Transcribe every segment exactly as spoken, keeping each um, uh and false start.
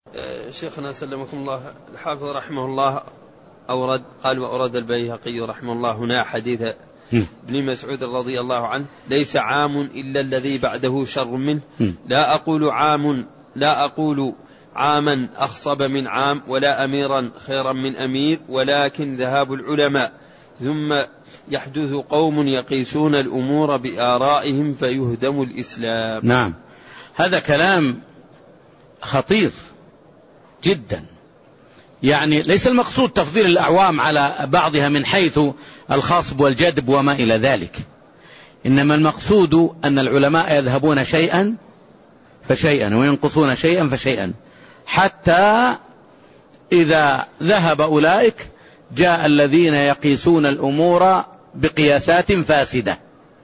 شيخنا سلمكم الله، الحافظ رحمه الله أورد قال وأورد البيهقي رحمه الله هنا حديث ابن مسعود رضي الله عنه: ليس عام إلا الذي بعده شر منه. لا أقول عام لا أقول عاما أخصب من عام ولا أميرا خيرا من أمير، ولكن ذهاب العلماء ثم يحدث قوم يقيسون الأمور بآرائهم فيهدم الإسلام. نعم، هذا كلام خطير جدا. يعني ليس المقصود تفضيل الأعوام على بعضها من حيث الخصب والجدب وما إلى ذلك، إنما المقصود أن العلماء يذهبون شيئا فشيئا وينقصون شيئا فشيئا، حتى إذا ذهب أولئك جاء الذين يقيسون الأمور بقياسات فاسدة.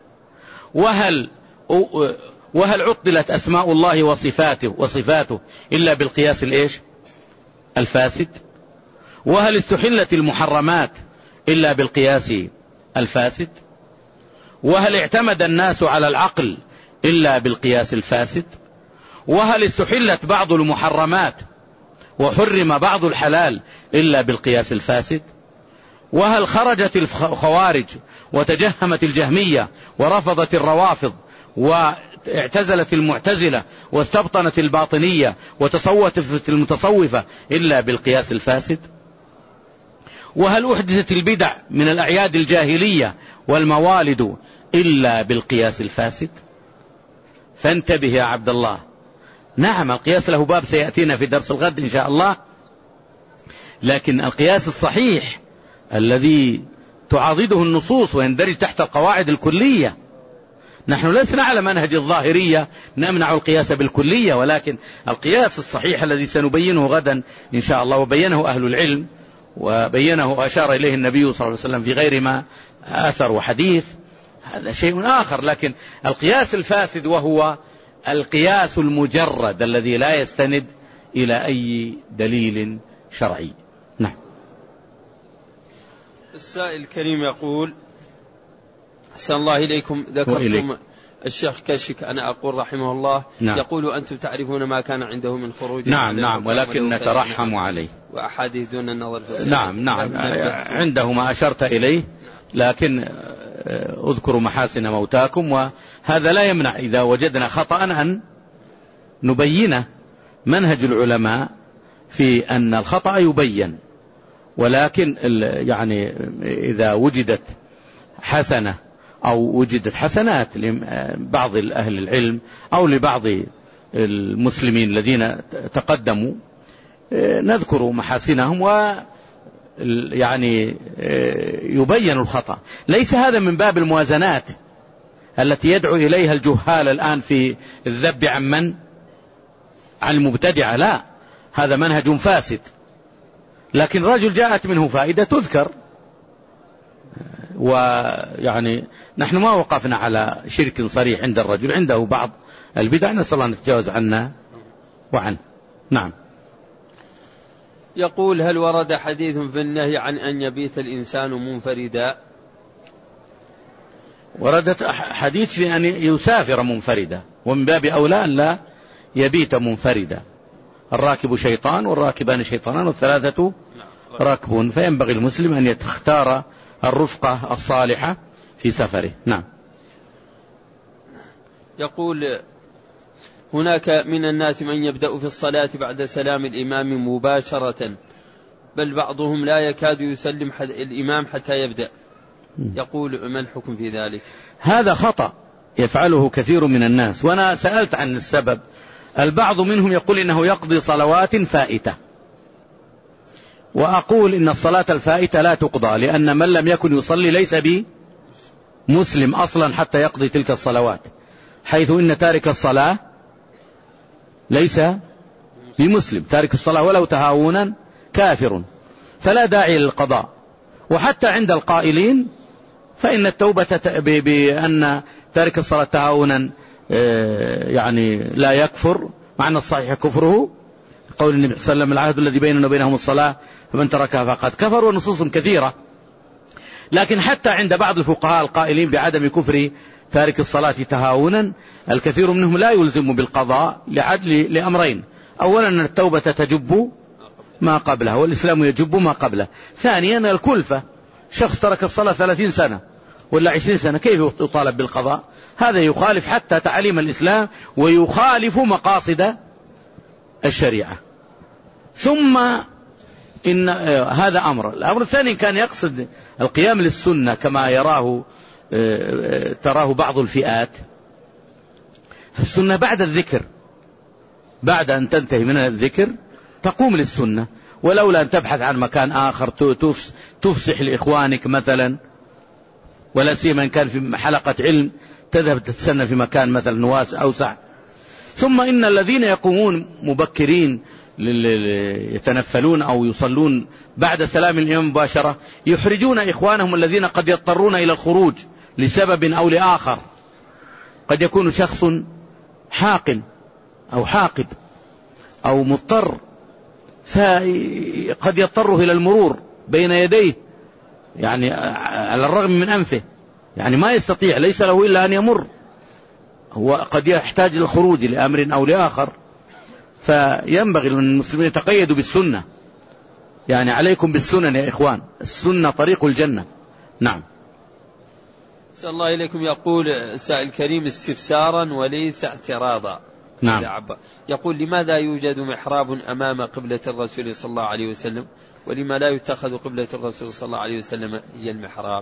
وهل وهل عطلت أسماء الله وصفاته وصفاته إلا بالقياس الإيش الفاسد؟ وهل استحلت المحرمات إلا بالقياس الفاسد؟ وهل اعتمد الناس على العقل إلا بالقياس الفاسد؟ وهل استحلت بعض المحرمات وحرم بعض الحلال إلا بالقياس الفاسد؟ وهل خرجت الخوارج وتجهمت الجهمية ورفضت الروافض واعتزلت المعتزلة واستبطنت الباطنية وتصوتت المتصوفة إلا بالقياس الفاسد؟ وهل أحدثت البدع من الأعياد الجاهلية والموالد إلا بالقياس الفاسد؟ فانتبه يا عبد الله. نعم، القياس له باب سيأتينا في درس الغد إن شاء الله، لكن القياس الصحيح الذي تعاضده النصوص ويندرج تحت القواعد الكلية. نحن لسنا على منهج الظاهرية نمنع القياس بالكلية، ولكن القياس الصحيح الذي سنبينه غدا إن شاء الله، وبينه أهل العلم وبينه أشار إليه النبي صلى الله عليه وسلم في غير ما أثر وحديث، هذا شيء آخر. لكن القياس الفاسد وهو القياس المجرد الذي لا يستند إلى أي دليل شرعي. نعم. السائل الكريم يقول: أحسن الله إليكم، ذكرتم الشيخ كشك أنا أقول رحمه الله. نعم. يقول: أنتم تعرفون ما كان عنده من خروج. نعم نعم، ولكن نترحم عليه وأحاديث دون النظر في السنة. نعم نعم، عنده ما أشرت إليه، لكن اذكروا محاسن موتاكم، وهذا لا يمنع إذا وجدنا خطأ أن نبينه. منهج العلماء في أن الخطأ يبين، ولكن يعني إذا وجدت حسنة أو وجدت حسنات لبعض أهل العلم أو لبعض المسلمين الذين تقدموا نذكر محاسنهم و يعني يبين الخطأ. ليس هذا من باب الموازنات التي يدعو إليها الجهال الآن في الذب عن من عن المبتدعة، لا، هذا منهج فاسد. لكن رجل جاءت منه فائدة تذكر، ويعني نحن ما وقفنا على شرك صريح عند الرجل، عنده بعض البدع، نسأل الله أن نتجاوز عنا وعنه. نعم. يقول: هل ورد حديث في النهي عن أن يبيت الإنسان منفردا؟ وردت حديث في أن يسافر منفردا، ومن باب أولى أن لا يبيت منفردا. الراكب شيطان والراكبان شيطانان والثلاثة راكبون، فينبغي المسلم أن يختار الرفقة الصالحة في سفره. نعم. يقول: هناك من الناس من يبدأ في الصلاة بعد سلام الإمام مباشرة، بل بعضهم لا يكاد يسلم الإمام حتى يبدأ. يقول: ما الحكم في ذلك؟ هذا خطأ يفعله كثير من الناس، وأنا سألت عن السبب. البعض منهم يقول إنه يقضي صلوات فائتة، وأقول إن الصلاة الفائتة لا تقضى، لأن من لم يكن يصلي ليس بمسلم أصلا حتى يقضي تلك الصلوات، حيث إن تارك الصلاة ليس بمسلم، تارك الصلاة ولو تهاونا كافر، فلا داعي للقضاء. وحتى عند القائلين فإن التوبة بأن تارك الصلاة تهاونا يعني لا يكفر، معنى الصحيح كفره، قول النبي صلى الله عليه وسلم: العهد الذي بيننا وبينهم الصلاة فمن تركها فقد كفر، ونصوص كثيرة. لكن حتى عند بعض الفقهاء القائلين بعدم كفر تارك الصلاة تهاونا، الكثير منهم لا يلزم بالقضاء لعدل لأمرين: أولا أن التوبة تجب ما قبلها، والإسلام يجب ما قبله. ثانيا الكلفة، شخص ترك الصلاة ثلاثين سنة ولا عشرين سنة كيف يطالب بالقضاء؟ هذا يخالف حتى تعاليم الإسلام ويخالف مقاصد الشريعة. ثم إن هذا أمر. الأمر الثاني كان يقصد القيام للسنة كما يراه تراه بعض الفئات، فالسنة بعد الذكر، بعد أن تنتهي من الذكر تقوم للسنة، ولولا أن تبحث عن مكان آخر تفسح لإخوانك مثلا، ولا سيما إن كان في حلقة علم تذهب تتسنى في مكان مثلا نواس أوسع. ثم إن الذين يقومون مبكرين يتنفلون أو يصلون بعد سلام الإمام مباشرة يحرجون إخوانهم الذين قد يضطرون إلى الخروج لسبب أو لآخر. قد يكون شخص حاقن أو حاقد أو مضطر، فقد يضطر إلى المرور بين يديه يعني على الرغم من أنفه، يعني ما يستطيع، ليس له إلا أن يمر، هو قد يحتاج للخروج لأمر أو لآخر. فينبغي للمسلمين يتقيدوا بالسنة، يعني عليكم بالسنن يا إخوان، السنة طريق الجنة. نعم. صلى الله إليكم. يقول سائل كريم استفسارا وليس اعتراضا. نعم. يقول لماذا يوجد محراب أمام قبلة الرسول صلى الله عليه وسلم، ولما لا يتخذ قبلة الرسول صلى الله عليه وسلم هي المحراب؟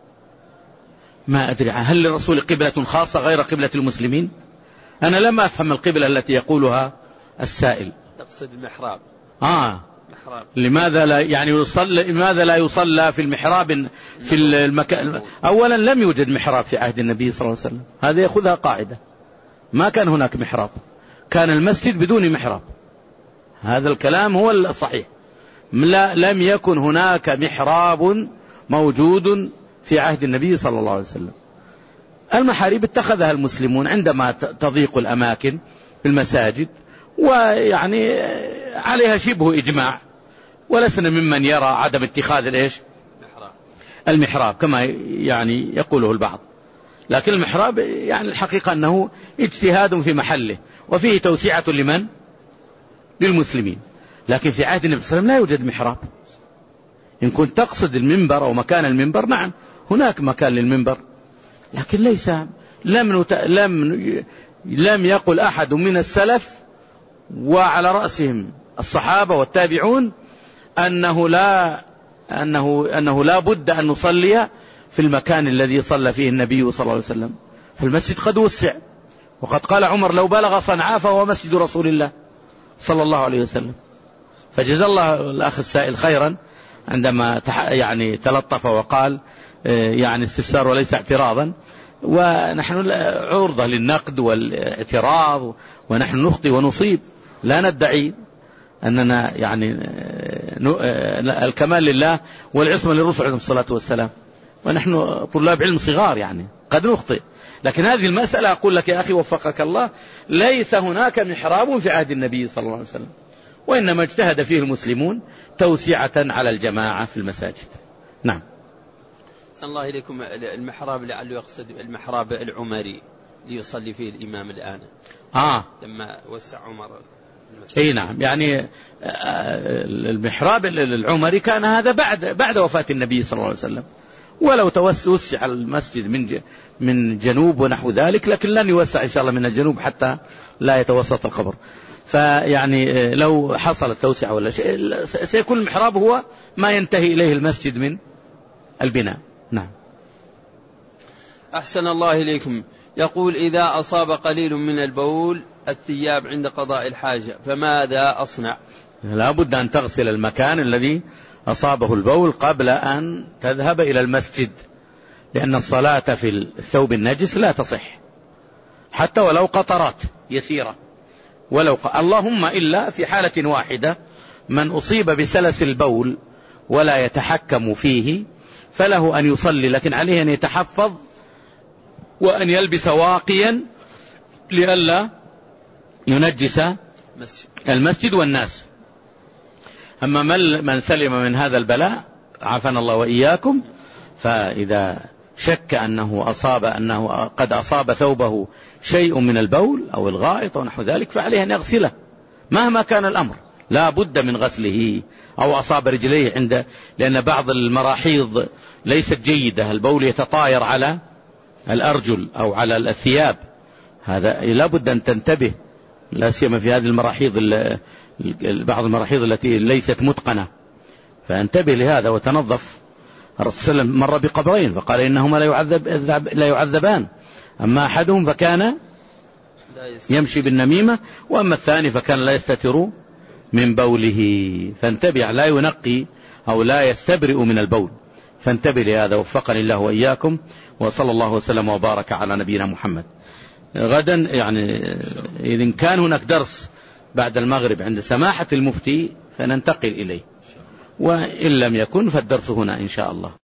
ما أدري، هل للرسول قبلة خاصة غير قبلة المسلمين؟ أنا لم أفهم القبلة التي يقولها السائل. يقصد المحراب. آه محراب. لماذا لا يعني يصلى، لماذا لا يصلى في المحراب في المكان؟ أولا لم يوجد محراب في عهد النبي صلى الله عليه وسلم، هذا يأخذها قاعدة، ما كان هناك محراب، كان المسجد بدون محراب، هذا الكلام هو الصحيح. لا، لم يكن هناك محراب موجود في عهد النبي صلى الله عليه وسلم. المحاريب اتخذها المسلمون عندما تضيق الأماكن في المساجد، ويعني عليها شبه إجماع، ولسنا ممن يرى عدم اتخاذ الإيش المحراب كما يعني يقوله البعض. لكن المحراب يعني الحقيقة أنه اجتهاد في محله، وفيه توسعة لمن؟ للمسلمين. لكن في عهد النبي صلى الله عليه وسلم لا يوجد محراب. إن كنت تقصد المنبر أو مكان المنبر، نعم هناك مكان للمنبر، لكن ليس لم نت... لم لم يقل أحد من السلف وعلى رأسهم الصحابة والتابعون أنه لا أنه أنه لا بد أن نصلي في المكان الذي صلى فيه النبي صلى الله عليه وسلم. فالمسجد قد وسع، وقد قال عمر لو بلغ صنعاء فهو مسجد رسول الله صلى الله عليه وسلم. فجزا الله الأخ السائل خيرا عندما يعني تلطف وقال يعني استفسار وليس اعتراضا، ونحن عرضة للنقد والاعتراض، ونحن نخطئ ونصيب، لا ندعي أننا يعني الكمال لله والعصمة للرسول عليه الصلاة والسلام، ونحن طلاب علم صغار يعني قد نخطئ. لكن هذه المسألة أقول لك يا أخي وفقك الله، ليس هناك محراب في عهد النبي صلى الله عليه وسلم، وإنما اجتهد فيه المسلمون توسعة على الجماعة في المساجد. نعم. صلى الله إليكم. المحراب لعله يقصد المحراب العمري ليصلي فيه الإمام الآن. آه لما وسع عمر المسجد. أي نعم، يعني المحراب العمري كان هذا بعد بعد وفاة النبي صلى الله عليه وسلم، ولو توسع المسجد من من جنوب ونحو ذلك، لكن لن يوسع إن شاء الله من الجنوب حتى لا يتوسط القبر. فيعني لو حصل التوسعة ولا شيء سيكون المحراب هو ما ينتهي إليه المسجد من البناء. نعم. أحسن الله إليكم. يقول إذا أصاب قليل من البول الثياب عند قضاء الحاجة فماذا أصنع؟ لا بد أن تغسل المكان الذي أصابه البول قبل أن تذهب إلى المسجد، لأن الصلاة في الثوب النجس لا تصح حتى ولو قطرات يسيرة، ولو ق... اللهم إلا في حالة واحدة، من أصيب بسلس البول ولا يتحكم فيه فله أن يصلي، لكن عليه أن يتحفظ وأن يلبس واقيا لئلا ينجس المسجد والناس. أما من سلم من هذا البلاء عافانا الله وإياكم، فإذا شك أنه أصاب أنه قد أصاب ثوبه شيء من البول أو الغائط أو نحو ذلك فعليه أن يغسله مهما كان الأمر لا بد من غسله، أو أصاب رجليه عند، لأن بعض المراحيض ليست جيدة، البول يتطاير على الأرجل أو على الثياب، هذا لا بد أن تنتبه، لا سيما في هذه المراحيض، بعض المراحيض التي ليست متقنة، فانتبه لهذا وتنظف. الرسول صلى الله عليه وسلم مر بقبرين فقال إنهما لا يعذب لا يعذبان، أما أحدهم فكان يمشي بالنميمة، وأما الثاني فكان لا يستتر من بوله، فانتبه لا ينقي أو لا يستبرئ من البول، فانتبه لهذا. وفقني الله وإياكم، وصلى الله وسلم وبارك على نبينا محمد. غدا يعني إذن كان هناك درس بعد المغرب عند سماحة المفتي فننتقل إليه، وإن لم يكن فالدرس هنا إن شاء الله.